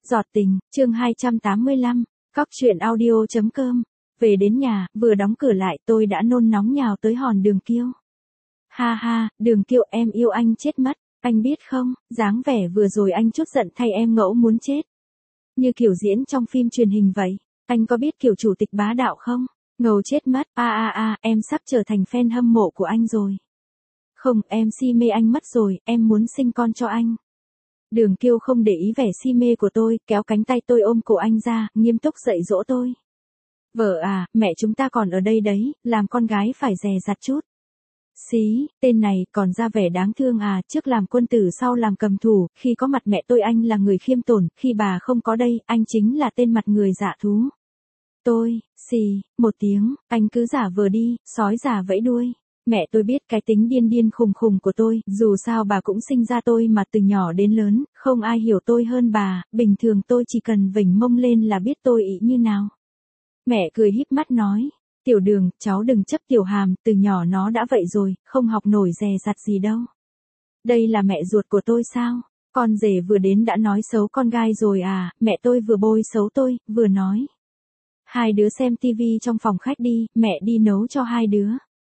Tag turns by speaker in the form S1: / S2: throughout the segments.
S1: Giọt tình, chương 285, Cóc truyện audio.com. Về đến nhà, vừa đóng cửa lại tôi đã nôn nóng nhào tới hòn Đường Kiêu. Ha ha, Đường Kiêu em yêu anh chết mất, anh biết không, dáng vẻ vừa rồi anh chút giận thay em ngẫu muốn chết. Như kiểu diễn trong phim truyền hình vậy, anh có biết kiểu chủ tịch bá đạo không? Ngầu chết mất, em sắp trở thành fan hâm mộ của anh rồi. Không, em si mê anh mất rồi, em muốn sinh con cho anh. Đường Kiêu không để ý vẻ si mê của tôi, kéo cánh tay tôi ôm cổ anh ra, nghiêm túc dạy dỗ tôi. Vợ à, mẹ chúng ta còn ở đây đấy, làm con gái phải dè dặt chút. Xí, tên này còn ra vẻ đáng thương à, trước làm quân tử sau làm cầm thủ, khi có mặt mẹ tôi anh là người khiêm tốn, khi bà không có đây, anh chính là tên mặt người dạ thú. Tôi, xì, một tiếng, anh cứ giả vờ đi, sói giả vẫy đuôi. Mẹ tôi biết cái tính điên điên khùng khùng của tôi, dù sao bà cũng sinh ra tôi mà từ nhỏ đến lớn, không ai hiểu tôi hơn bà, bình thường tôi chỉ cần vểnh mông lên là biết tôi ý như nào. Mẹ cười híp mắt nói, Tiểu Đường, cháu đừng chấp Tiểu Hàm, từ nhỏ nó đã vậy rồi, không học nổi dè dặt gì đâu. Đây là mẹ ruột của tôi sao? Con rể vừa đến đã nói xấu con gai rồi à, mẹ tôi vừa bôi xấu tôi, vừa nói. Hai đứa xem tivi trong phòng khách đi, mẹ đi nấu cho hai đứa.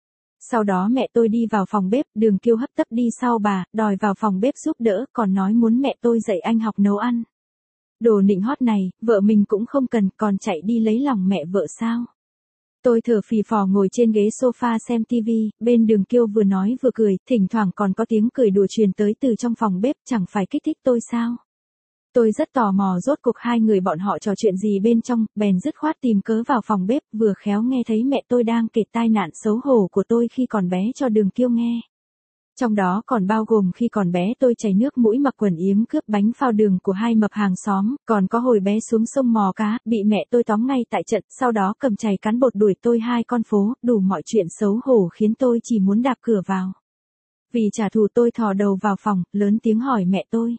S1: Sau đó mẹ tôi đi vào phòng bếp, Đường Kiêu hấp tấp đi sau bà, đòi vào phòng bếp giúp đỡ, còn nói muốn mẹ tôi dạy anh học nấu ăn. Đồ nịnh hót này, vợ mình cũng không cần, còn chạy đi lấy lòng mẹ vợ sao? Tôi thở phì phò ngồi trên ghế sofa xem tivi, bên Đường Kiêu vừa nói vừa cười, thỉnh thoảng còn có tiếng cười đùa truyền tới từ trong phòng bếp, chẳng phải kích thích tôi sao? Tôi rất tò mò rốt cuộc hai người bọn họ trò chuyện gì bên trong, bèn dứt khoát tìm cớ vào phòng bếp, vừa khéo nghe thấy mẹ tôi đang kể tai nạn xấu hổ của tôi khi còn bé cho Đường Kiêu nghe. Trong đó còn bao gồm khi còn bé tôi chảy nước mũi mặc quần yếm cướp bánh phao đường của hai mập hàng xóm, còn có hồi bé xuống sông mò cá, bị mẹ tôi tóm ngay tại trận, sau đó cầm chày cán bột đuổi tôi hai con phố, đủ mọi chuyện xấu hổ khiến tôi chỉ muốn đạp cửa vào. Vì trả thù tôi thò đầu vào phòng, lớn tiếng hỏi mẹ tôi.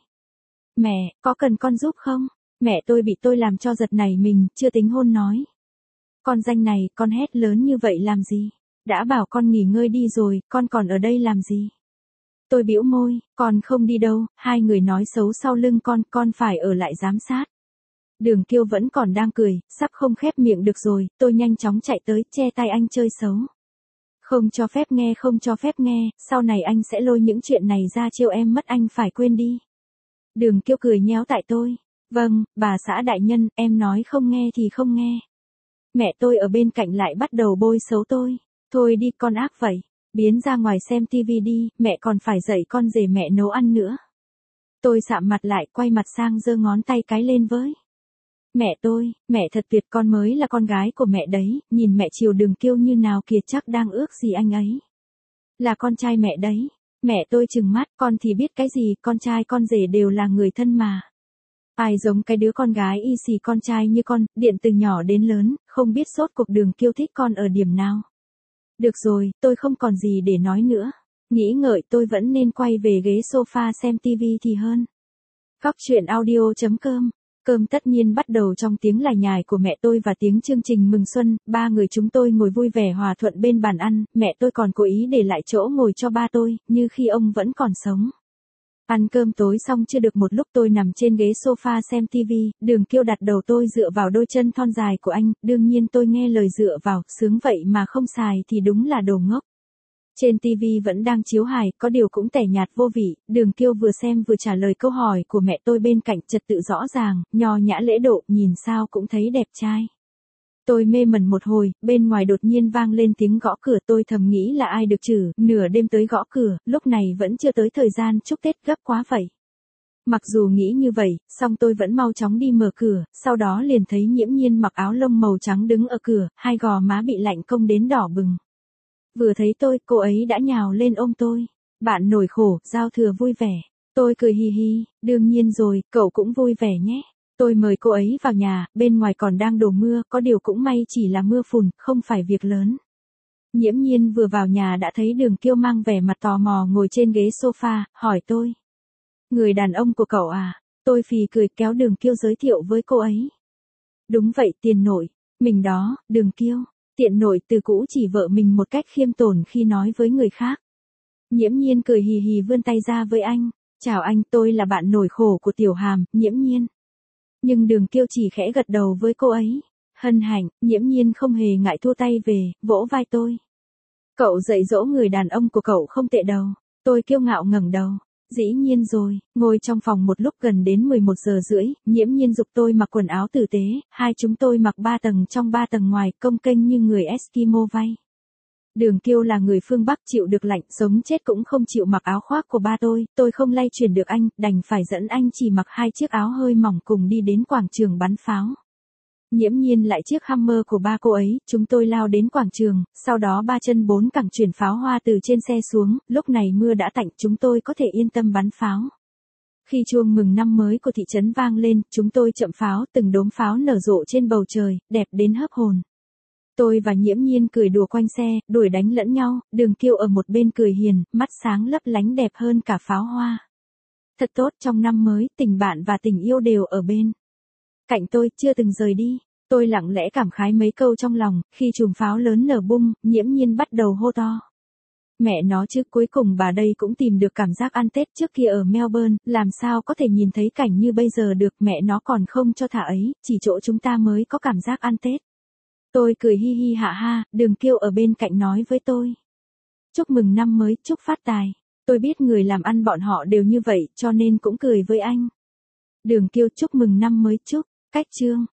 S1: Mẹ, có cần con giúp không? Mẹ tôi bị tôi làm cho giật nảy mình, chưa tính hôn nói. Con danh này, con hét lớn như vậy làm gì? Đã bảo con nghỉ ngơi đi rồi, con còn ở đây làm gì? Tôi bĩu môi, con không đi đâu, hai người nói xấu sau lưng con phải ở lại giám sát. Đường Kiêu vẫn còn đang cười, sắp không khép miệng được rồi, tôi nhanh chóng chạy tới, che tay anh chơi xấu. Không cho phép nghe, không cho phép nghe, sau này anh sẽ lôi những chuyện này ra trêu em mất, anh phải quên đi. Đường Kiêu cười nhéo tại tôi. Vâng, bà xã đại nhân, em nói không nghe thì không nghe. Mẹ tôi ở bên cạnh lại bắt đầu bôi xấu tôi. Thôi đi con ác vậy. Biến ra ngoài xem tivi đi, mẹ còn phải dạy con rể mẹ nấu ăn nữa. Tôi sạm mặt lại, quay mặt sang giơ ngón tay cái lên với. Mẹ thật tuyệt, con mới là con gái của mẹ đấy, nhìn mẹ chiều Đường Kiêu như nào kìa, chắc đang ước gì anh ấy. Là con trai mẹ đấy. Mẹ tôi trừng mắt, con thì biết cái gì, con trai con rể đều là người thân mà. Ai giống cái đứa con gái y xì con trai như con, điện từ nhỏ đến lớn, không biết sốt cuộc Đường Kiêu thích con ở điểm nào. Được rồi, tôi không còn gì để nói nữa. Nghĩ ngợi tôi vẫn nên quay về ghế sofa xem tivi thì hơn. Cóc truyện audio.com. Cơm tất nhiên bắt đầu trong tiếng lải nhải của mẹ tôi và tiếng chương trình mừng xuân, ba người chúng tôi ngồi vui vẻ hòa thuận bên bàn ăn, mẹ tôi còn cố ý để lại chỗ ngồi cho ba tôi, như khi ông vẫn còn sống. Ăn cơm tối xong chưa được một lúc tôi nằm trên ghế sofa xem tivi, Đường Kiêu đặt đầu tôi dựa vào đôi chân thon dài của anh, đương nhiên tôi nghe lời dựa vào, sướng vậy mà không xài thì đúng là đồ ngốc. Trên tivi vẫn đang chiếu hài, có điều cũng tẻ nhạt vô vị, Đường Kiêu vừa xem vừa trả lời câu hỏi của mẹ tôi bên cạnh, trật tự rõ ràng, nho nhã lễ độ, nhìn sao cũng thấy đẹp trai. Tôi mê mẩn một hồi, bên ngoài đột nhiên vang lên tiếng gõ cửa, tôi thầm nghĩ là ai được chử, nửa đêm tới gõ cửa, lúc này vẫn chưa tới thời gian chúc Tết gấp quá vậy. Mặc dù nghĩ như vậy, song tôi vẫn mau chóng đi mở cửa, sau đó liền thấy Nhiễm Nhiên mặc áo lông màu trắng đứng ở cửa, hai gò má bị lạnh công đến đỏ bừng. Vừa thấy tôi, cô ấy đã nhào lên ôm tôi. Bạn nổi khổ, giao thừa vui vẻ. Tôi cười hi hi, đương nhiên rồi, cậu cũng vui vẻ nhé. Tôi mời cô ấy vào nhà, bên ngoài còn đang đổ mưa, có điều cũng may chỉ là mưa phùn, không phải việc lớn. Nhiễm Nhiên vừa vào nhà đã thấy Đường Kiêu mang vẻ mặt tò mò ngồi trên ghế sofa, hỏi tôi. Người đàn ông của cậu à? Tôi phì cười kéo Đường Kiêu giới thiệu với cô ấy. Đúng vậy, tiền nội. Mình đó, Đường Kiêu. Tiện nội từ cũ chỉ vợ mình một cách khiêm tốn khi nói với người khác. Nhiễm Nhiên cười hì hì vươn tay ra với anh. Chào anh, tôi là bạn nổi khổ của Tiểu Hàm, Nhiễm Nhiên. Nhưng Đường Kiêu chỉ khẽ gật đầu với cô ấy. Hân hạnh, Nhiễm Nhiên không hề ngại thua tay về, vỗ vai tôi. Cậu dạy dỗ người đàn ông của cậu không tệ đâu. Tôi kiêu ngạo ngẩng đầu. Dĩ nhiên rồi, ngồi trong phòng một lúc gần đến 11 giờ rưỡi, Nhiễm Nhiên giục tôi mặc quần áo tử tế, hai chúng tôi mặc 3 tầng trong 3 tầng ngoài, cồng kênh như người Eskimo vay. Đường Kiêu là người phương Bắc chịu được lạnh, sống chết cũng không chịu mặc áo khoác của ba tôi không lay chuyển được anh, đành phải dẫn anh chỉ mặc 2 chiếc áo hơi mỏng cùng đi đến quảng trường bắn pháo. Nhiễm Nhiên lại chiếc Hummer của ba cô ấy, chúng tôi lao đến quảng trường, sau đó 3 chân 4 cẳng chuyển pháo hoa từ trên xe xuống, lúc này mưa đã tạnh chúng tôi có thể yên tâm bắn pháo. Khi chuông mừng năm mới của thị trấn vang lên, chúng tôi chậm pháo, từng đốm pháo nở rộ trên bầu trời, đẹp đến hớp hồn. Tôi và Nhiễm Nhiên cười đùa quanh xe, đuổi đánh lẫn nhau, Đường Kiêu ở một bên cười hiền, mắt sáng lấp lánh đẹp hơn cả pháo hoa. Thật tốt, trong năm mới, tình bạn và tình yêu đều ở bên cạnh tôi, chưa từng rời đi. Tôi lặng lẽ cảm khái mấy câu trong lòng, khi chùm pháo lớn nở bung, Nhiễm Nhiên bắt đầu hô to. Mẹ nó chứ, cuối cùng bà đây cũng tìm được cảm giác ăn Tết, trước kia ở Melbourne, làm sao có thể nhìn thấy cảnh như bây giờ được, mẹ nó còn không cho thả ấy, chỉ chỗ chúng ta mới có cảm giác ăn Tết. Tôi cười hi hi hạ ha, Đường Kiêu ở bên cạnh nói với tôi. Chúc mừng năm mới, chúc phát tài. Tôi biết người làm ăn bọn họ đều như vậy, cho nên cũng cười với anh. Đường Kiêu chúc mừng năm mới chúc, cách chương.